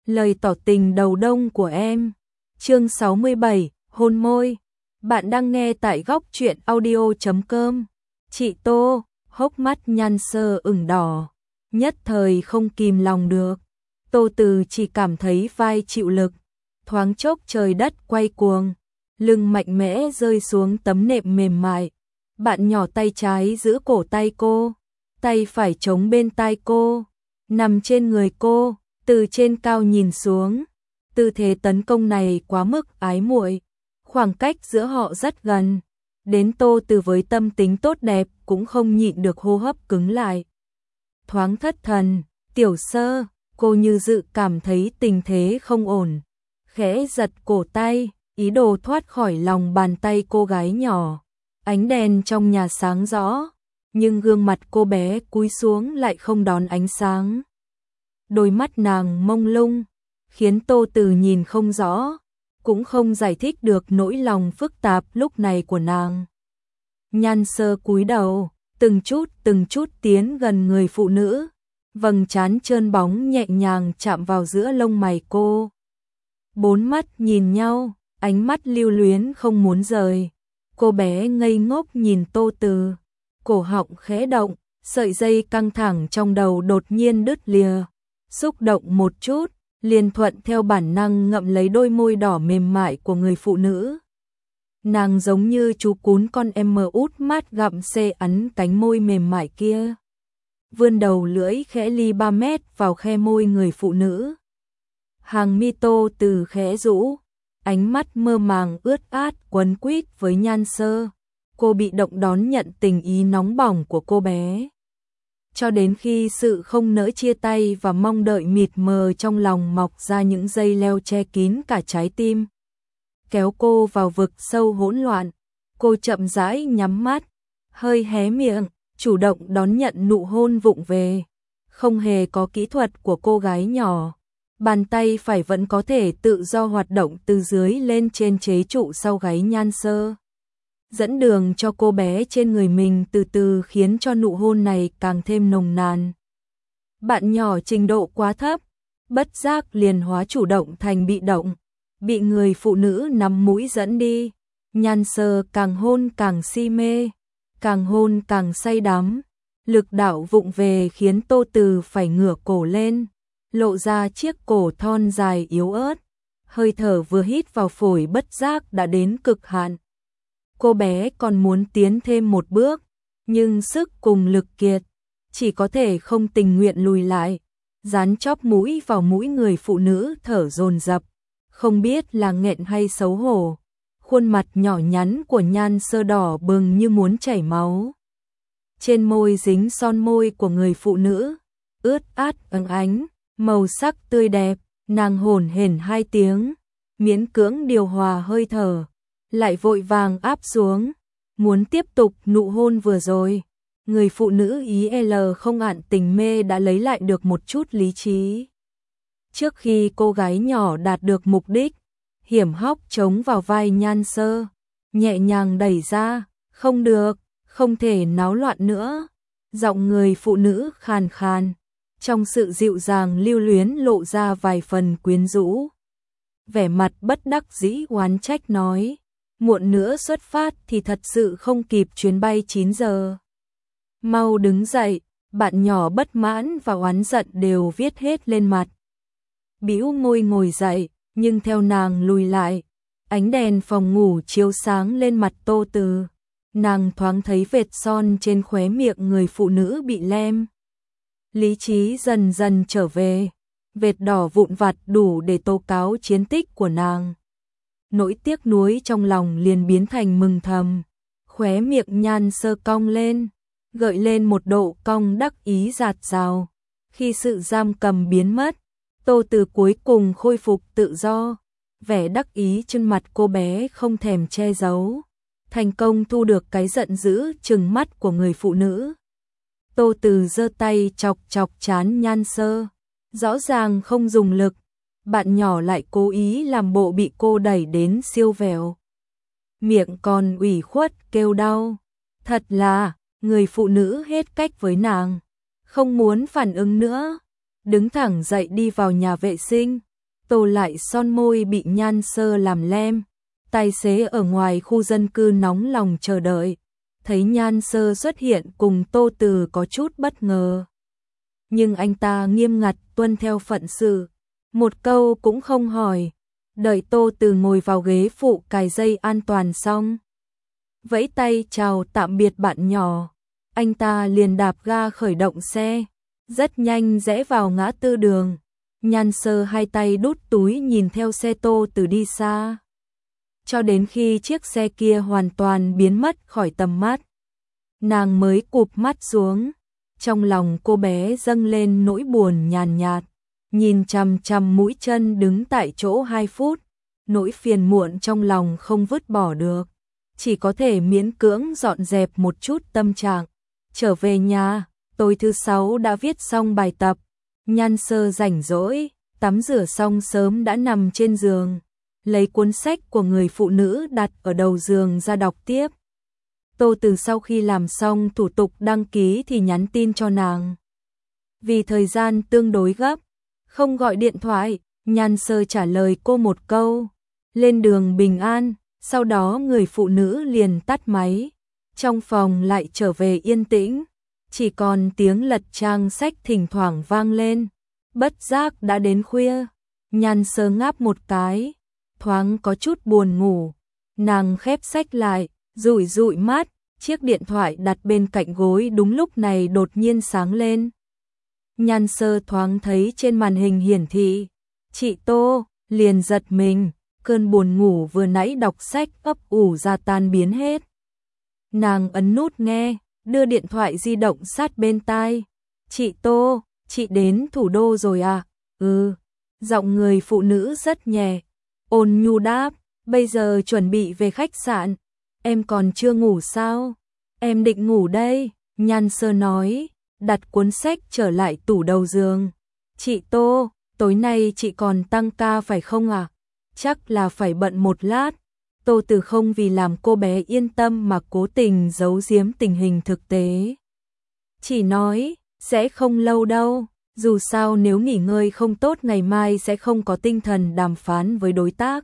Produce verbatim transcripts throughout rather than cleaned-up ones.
Lời tỏ tình đầu đông của em. Chương sáu mươi bảy, hôn môi. Bạn đang nghe tại góc truyện audio chấm com. Chị Tô, hốc mắt Nhan Sơ ửng đỏ, nhất thời không kìm lòng được. Tô Từ chỉ cảm thấy vai chịu lực, thoáng chốc trời đất quay cuồng, lưng mạnh mẽ rơi xuống tấm nệm mềm mại. Bạn nhỏ tay trái giữ cổ tay cô, tay phải chống bên tai cô, nằm trên người cô, từ trên cao nhìn xuống. Tư thế tấn công này quá mức ái muội, khoảng cách giữa họ rất gần, đến Tô Từ với tâm tính tốt đẹp cũng không nhịn được hô hấp cứng lại. Thoáng thất thần, Tiểu Sơ, cô như dự cảm thấy tình thế không ổn, khẽ giật cổ tay, ý đồ thoát khỏi lòng bàn tay cô gái nhỏ. Ánh đèn trong nhà sáng rõ, nhưng gương mặt cô bé cúi xuống lại không đón ánh sáng. Đôi mắt nàng mông lung, khiến Tô Từ nhìn không rõ, cũng không giải thích được nỗi lòng phức tạp lúc này của nàng. Nhan Sơ cúi đầu, từng chút từng chút tiến gần người phụ nữ, vầng trán trơn bóng nhẹ nhàng chạm vào giữa lông mày cô. Bốn mắt nhìn nhau, ánh mắt lưu luyến không muốn rời. Cô bé ngây ngốc nhìn Tô Từ, cổ họng khẽ động, sợi dây căng thẳng trong đầu đột nhiên đứt lìa. Xúc động một chút, liền thuận theo bản năng ngậm lấy đôi môi đỏ mềm mại của người phụ nữ. Nàng giống như chú cún con em mờ út mát gặm xê ấn cánh môi mềm mại kia. Vươn đầu lưỡi khẽ ly ba mét vào khe môi người phụ nữ. Hàng mi Tô Từ khẽ rũ, ánh mắt mơ màng ướt át quấn quýt với Nhan Sơ. Cô bị động đón nhận tình ý nóng bỏng của cô bé. Cho đến khi sự không nỡ chia tay và mong đợi mịt mờ trong lòng mọc ra những dây leo che kín cả trái tim, kéo cô vào vực sâu hỗn loạn. Cô chậm rãi nhắm mắt, hơi hé miệng, chủ động đón nhận nụ hôn vụng về. Không hề có kỹ thuật của cô gái nhỏ, bàn tay phải vẫn có thể tự do hoạt động từ dưới lên trên chế trụ sau gáy Nhan Sơ, dẫn đường cho cô bé trên người mình, từ từ khiến cho nụ hôn này càng thêm nồng nàn. Bạn nhỏ trình độ quá thấp, bất giác liền hóa chủ động thành bị động, bị người phụ nữ nắm mũi dẫn đi. Nhan Sơ càng hôn càng si mê, càng hôn càng say đắm, lực đạo vụng về khiến Tô Từ phải ngửa cổ lên, lộ ra chiếc cổ thon dài yếu ớt, hơi thở vừa hít vào phổi bất giác đã đến cực hạn. Cô bé còn muốn tiến thêm một bước, nhưng sức cùng lực kiệt, chỉ có thể không tình nguyện lùi lại, dán chóp mũi vào mũi người phụ nữ thở dồn dập, không biết là nghẹn hay xấu hổ. Khuôn mặt nhỏ nhắn của Nhan Sơ đỏ bừng như muốn chảy máu. Trên môi dính son môi của người phụ nữ, ướt át óng ánh, màu sắc tươi đẹp, nàng hổn hển hai tiếng, miễn cưỡng điều hòa hơi thở, lại vội vàng áp xuống, muốn tiếp tục nụ hôn vừa rồi. Người phụ nữ ý L không ạn tình mê đã lấy lại được một chút lý trí. Trước khi cô gái nhỏ đạt được mục đích, hiểm hóc chống vào vai Nhan Sơ, nhẹ nhàng đẩy ra, không được, không thể náo loạn nữa. Giọng người phụ nữ khàn khàn, trong sự dịu dàng lưu luyến lộ ra vài phần quyến rũ. Vẻ mặt bất đắc dĩ oán trách nói, muộn nữa xuất phát thì thật sự không kịp chuyến bay chín giờ. Mau đứng dậy. Bạn nhỏ bất mãn và oán giận đều viết hết lên mặt. Bĩu môi ngồi dậy, nhưng theo nàng lùi lại, ánh đèn phòng ngủ chiếu sáng lên mặt Tô Từ. Nàng thoáng thấy vệt son trên khóe miệng người phụ nữ bị lem. Lý trí dần dần trở về, vệt đỏ vụn vặt đủ để tố cáo chiến tích của nàng. Nỗi tiếc nuối trong lòng liền biến thành mừng thầm. Khóe miệng Nhan Sơ cong lên, gợi lên một độ cong đắc ý dạt dào. Khi sự giam cầm biến mất, Tô Từ cuối cùng khôi phục tự do, vẻ đắc ý trên mặt cô bé không thèm che giấu, thành công thu được cái giận dữ trừng mắt của người phụ nữ. Tô Từ giơ tay chọc chọc trán Nhan Sơ, rõ ràng không dùng lực, bạn nhỏ lại cố ý làm bộ bị cô đẩy đến siêu vẹo. Miệng còn ủy khuất kêu đau. Thật là, người phụ nữ hết cách với nàng, không muốn phản ứng nữa, đứng thẳng dậy đi vào nhà vệ sinh, Tô lại son môi bị Nhan Sơ làm lem. Tài xế ở ngoài khu dân cư nóng lòng chờ đợi. Thấy Nhan Sơ xuất hiện cùng Tô Từ có chút bất ngờ. Nhưng anh ta nghiêm ngặt tuân theo phận sự. Một câu cũng không hỏi. Đợi Tô Từ ngồi vào ghế phụ cài dây an toàn xong. Vẫy tay chào tạm biệt bạn nhỏ. Anh ta liền đạp ga khởi động xe. Rất nhanh rẽ vào ngã tư đường. Nhan Sơ hai tay đút túi nhìn theo xe Tô Từ đi xa. Cho đến khi chiếc xe kia hoàn toàn biến mất khỏi tầm mắt. Nàng mới cụp mắt xuống. Trong lòng cô bé dâng lên nỗi buồn nhàn nhạt. Nhìn chằm chằm mũi chân đứng tại chỗ hai phút. Nỗi phiền muộn trong lòng không vứt bỏ được. Chỉ có thể miễn cưỡng dọn dẹp một chút tâm trạng. Trở về nhà, tối thứ sáu đã viết xong bài tập. Nhan Sơ rảnh rỗi, tắm rửa xong sớm đã nằm trên giường. Lấy cuốn sách của người phụ nữ đặt ở đầu giường ra đọc tiếp. Tô Từ sau khi làm xong thủ tục đăng ký thì nhắn tin cho nàng. Vì thời gian tương đối gấp, không gọi điện thoại, Nhan Sơ trả lời cô một câu. Lên đường bình an, sau đó người phụ nữ liền tắt máy. Trong phòng lại trở về yên tĩnh, chỉ còn tiếng lật trang sách thỉnh thoảng vang lên. Bất giác đã đến khuya, Nhan Sơ ngáp một cái, thoáng có chút buồn ngủ. Nàng khép sách lại, dụi dụi mắt, chiếc điện thoại đặt bên cạnh gối đúng lúc này đột nhiên sáng lên. Nhan Sơ thoáng thấy trên màn hình hiển thị, chị Tô, liền giật mình, cơn buồn ngủ vừa nãy đọc sách ấp ủ ra tan biến hết. Nàng ấn nút nghe, đưa điện thoại di động sát bên tai. Chị Tô, chị đến thủ đô rồi à? Ừ, giọng người phụ nữ rất nhẹ, ôn nhu đáp, bây giờ chuẩn bị về khách sạn. Em còn chưa ngủ sao? Em định ngủ đây, Nhan Sơ nói, đặt cuốn sách trở lại tủ đầu giường. Chị Tô, tối nay chị còn tăng ca phải không à? Chắc là phải bận một lát. Tô Từ không vì làm cô bé yên tâm mà cố tình giấu giếm tình hình thực tế. Chỉ nói, sẽ không lâu đâu, dù sao nếu nghỉ ngơi không tốt ngày mai sẽ không có tinh thần đàm phán với đối tác.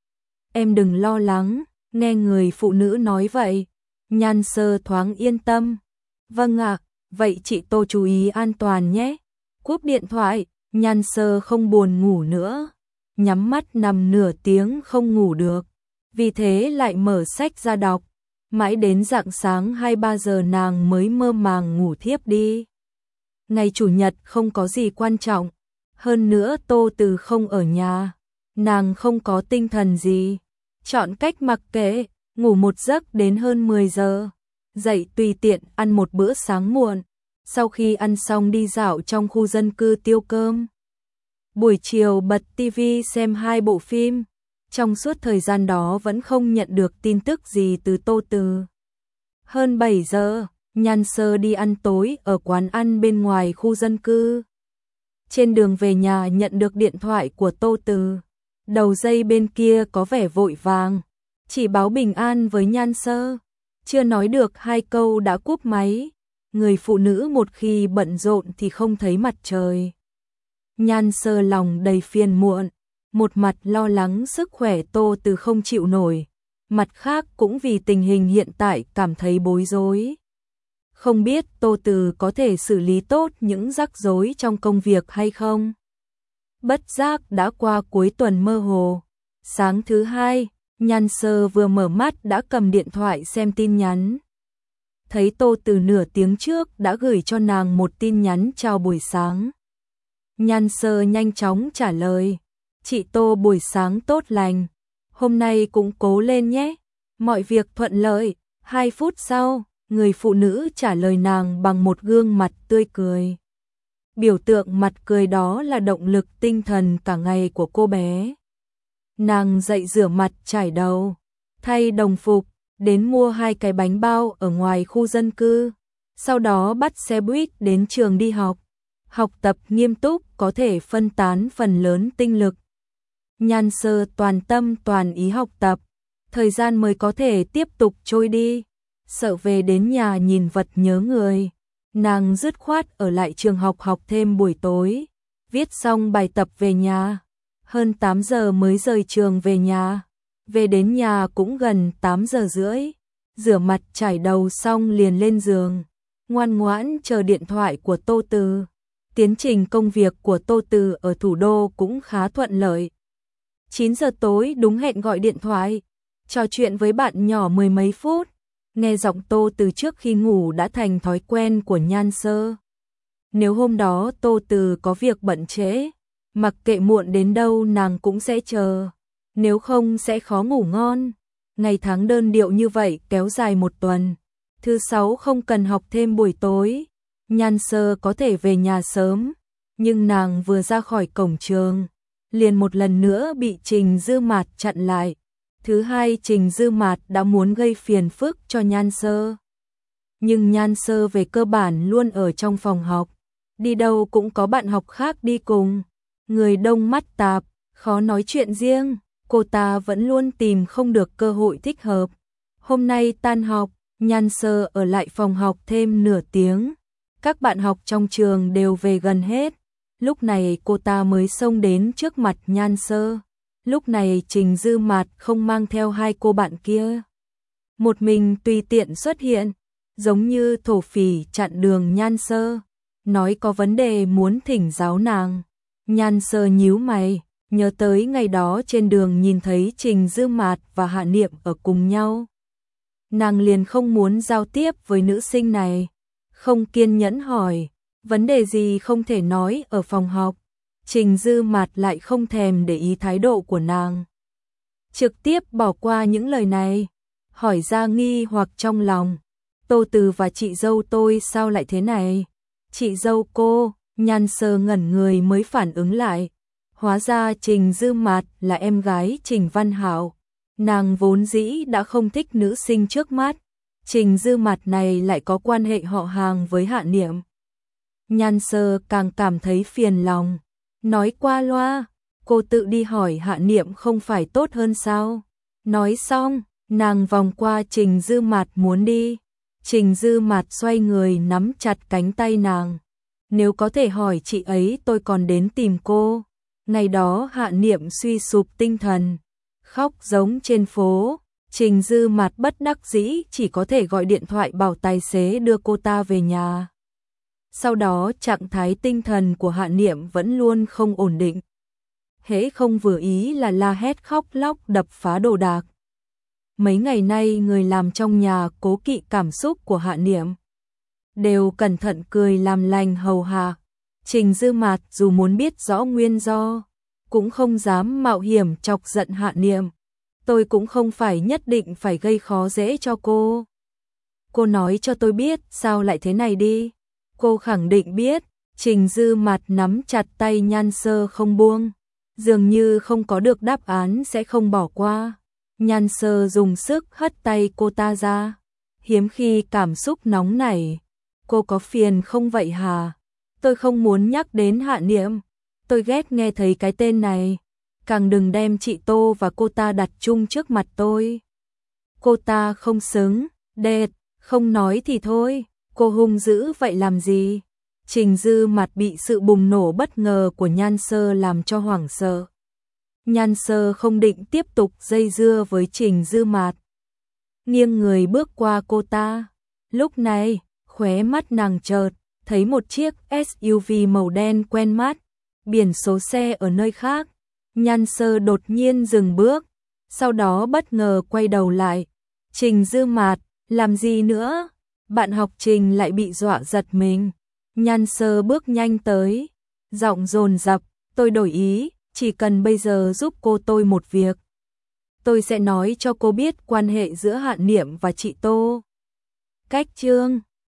Em đừng lo lắng, nghe người phụ nữ nói vậy. Nhan Sơ thoáng yên tâm. Vâng ạ, vậy chị Tô chú ý an toàn nhé. Cúp điện thoại, Nhan Sơ không buồn ngủ nữa. Nhắm mắt nằm nửa tiếng không ngủ được. Vì thế lại mở sách ra đọc. Mãi đến rạng sáng hai ba giờ nàng mới mơ màng ngủ thiếp đi. Ngày chủ nhật không có gì quan trọng. Hơn nữa Tô Từ không ở nhà. Nàng không có tinh thần gì. Chọn cách mặc kệ, ngủ một giấc đến hơn mười giờ. Dậy tùy tiện ăn một bữa sáng muộn. Sau khi ăn xong đi dạo trong khu dân cư tiêu cơm. Buổi chiều bật tivi xem hai bộ phim. Trong suốt thời gian đó vẫn không nhận được tin tức gì từ Tô Từ. Hơn bảy giờ, Nhan Sơ đi ăn tối ở quán ăn bên ngoài khu dân cư. Trên đường về nhà nhận được điện thoại của Tô Từ. Đầu dây bên kia có vẻ vội vàng, chỉ báo bình an với Nhan Sơ. Chưa nói được hai câu đã cúp máy. Người phụ nữ một khi bận rộn thì không thấy mặt trời. Nhan Sơ lòng đầy phiền muộn. Một mặt lo lắng sức khỏe Tô Từ không chịu nổi, mặt khác cũng vì tình hình hiện tại cảm thấy bối rối. Không biết Tô Từ có thể xử lý tốt những rắc rối trong công việc hay không? Bất giác đã qua cuối tuần mơ hồ. Sáng thứ hai, Nhan Sơ vừa mở mắt đã cầm điện thoại xem tin nhắn. Thấy Tô Từ nửa tiếng trước đã gửi cho nàng một tin nhắn chào buổi sáng. Nhan Sơ nhanh chóng trả lời. Chị Tô buổi sáng tốt lành, hôm nay cũng cố lên nhé, mọi việc thuận lợi. Hai phút sau, người phụ nữ trả lời nàng bằng một gương mặt tươi cười. Biểu tượng mặt cười đó là động lực tinh thần cả ngày của cô bé. Nàng dậy rửa mặt chải đầu, thay đồng phục, đến mua hai cái bánh bao ở ngoài khu dân cư, sau đó bắt xe buýt đến trường đi học. Học tập nghiêm túc có thể phân tán phần lớn tinh lực. Nhan Sơ toàn tâm toàn ý học tập, thời gian mới có thể tiếp tục trôi đi. Sợ về đến nhà nhìn vật nhớ người, nàng dứt khoát ở lại trường học học thêm buổi tối. Viết xong bài tập về nhà, hơn tám giờ mới rời trường về nhà. Về đến nhà cũng gần tám giờ rưỡi. Rửa mặt chải đầu xong liền lên giường. Ngoan ngoãn chờ điện thoại của Tô Từ. Tiến trình công việc của Tô Từ ở thủ đô cũng khá thuận lợi. chín giờ tối đúng hẹn gọi điện thoại. Trò chuyện với bạn nhỏ mười mấy phút. Nghe giọng Tô Từ trước khi ngủ đã thành thói quen của Nhan Sơ. Nếu hôm đó Tô Từ có việc bận trễ, mặc kệ muộn đến đâu nàng cũng sẽ chờ. Nếu không sẽ khó ngủ ngon. Ngày tháng đơn điệu như vậy kéo dài một tuần. Thứ sáu không cần học thêm buổi tối. Nhan Sơ có thể về nhà sớm. Nhưng nàng vừa ra khỏi cổng trường, liền một lần nữa bị Trình Dư Mạt chặn lại. Thứ hai, Trình Dư Mạt đã muốn gây phiền phức cho Nhan Sơ. Nhưng Nhan Sơ về cơ bản luôn ở trong phòng học. Đi đâu cũng có bạn học khác đi cùng. Người đông mắt tạp, khó nói chuyện riêng. Cô ta vẫn luôn tìm không được cơ hội thích hợp. Hôm nay tan học, Nhan Sơ ở lại phòng học thêm nửa tiếng. Các bạn học trong trường đều về gần hết. Lúc này cô ta mới xông đến trước mặt Nhan Sơ. Lúc này Trình Dư Mạt không mang theo hai cô bạn kia. Một mình tùy tiện xuất hiện, giống như thổ phỉ chặn đường Nhan Sơ. Nói có vấn đề muốn thỉnh giáo nàng. Nhan Sơ nhíu mày, nhớ tới ngày đó trên đường nhìn thấy Trình Dư Mạt và Hạ Niệm ở cùng nhau. Nàng liền không muốn giao tiếp với nữ sinh này. Không kiên nhẫn hỏi, vấn đề gì không thể nói ở phòng học. Trình Dư Mạt lại không thèm để ý thái độ của nàng. Trực tiếp bỏ qua những lời này, hỏi ra nghi hoặc trong lòng. Tô Từ và chị dâu tôi sao lại thế này? Chị dâu cô, Nhan Sơ ngẩn người mới phản ứng lại. Hóa ra Trình Dư Mạt là em gái Trình Văn Hạo. Nàng vốn dĩ đã không thích nữ sinh trước mắt. Trình Dư Mạt này lại có quan hệ họ hàng với Hạ Niệm. Nhan Sơ càng cảm thấy phiền lòng. Nói qua loa, cô tự đi hỏi Hạ Niệm không phải tốt hơn sao? Nói xong, nàng vòng qua Trình Dư Mạt muốn đi. Trình Dư Mạt xoay người nắm chặt cánh tay nàng. Nếu có thể hỏi chị ấy tôi còn đến tìm cô. Ngày đó Hạ Niệm suy sụp tinh thần, khóc giống trên phố. Trình Dư Mạt bất đắc dĩ chỉ có thể gọi điện thoại bảo tài xế đưa cô ta về nhà. Sau đó trạng thái tinh thần của Hạ Niệm vẫn luôn không ổn định. Hễ không vừa ý là la hét khóc lóc đập phá đồ đạc. Mấy ngày nay người làm trong nhà cố kỵ cảm xúc của Hạ Niệm, đều cẩn thận cười làm lành hầu hạ. Trình Dư Mạt dù muốn biết rõ nguyên do, cũng không dám mạo hiểm chọc giận Hạ Niệm. Tôi cũng không phải nhất định phải gây khó dễ cho cô. Cô nói cho tôi biết sao lại thế này đi. Cô khẳng định biết. Trình Dư Mạt nắm chặt tay Nhan Sơ không buông. Dường như không có được đáp án sẽ không bỏ qua. Nhan Sơ dùng sức hất tay cô ta ra. Hiếm khi cảm xúc nóng nảy. Cô có phiền không vậy hả? Tôi không muốn nhắc đến Hạ Niệm. Tôi ghét nghe thấy cái tên này. Càng đừng đem chị Tô và cô ta đặt chung trước mặt tôi. Cô ta không xứng, đệt, không nói thì thôi. Cô hung dữ vậy làm gì? Trình Dư Mạt bị sự bùng nổ bất ngờ của Nhan Sơ làm cho hoảng sợ. Nhan Sơ không định tiếp tục dây dưa với Trình Dư Mạt. Nghiêng người bước qua cô ta. Lúc này, khóe mắt nàng chợt thấy một chiếc ét u vê màu đen quen mắt. Biển số xe ở nơi khác. Nhan Sơ đột nhiên dừng bước. Sau đó bất ngờ quay đầu lại. Trình Dư Mạt, làm gì nữa? Bạn học Trình lại bị dọa giật mình. Nhan Sơ bước nhanh tới, giọng dồn dập, tôi đổi ý, chỉ cần bây giờ giúp cô tôi một việc. Tôi sẽ nói cho cô biết quan hệ giữa Hạ Niệm và chị Tô. Cách chương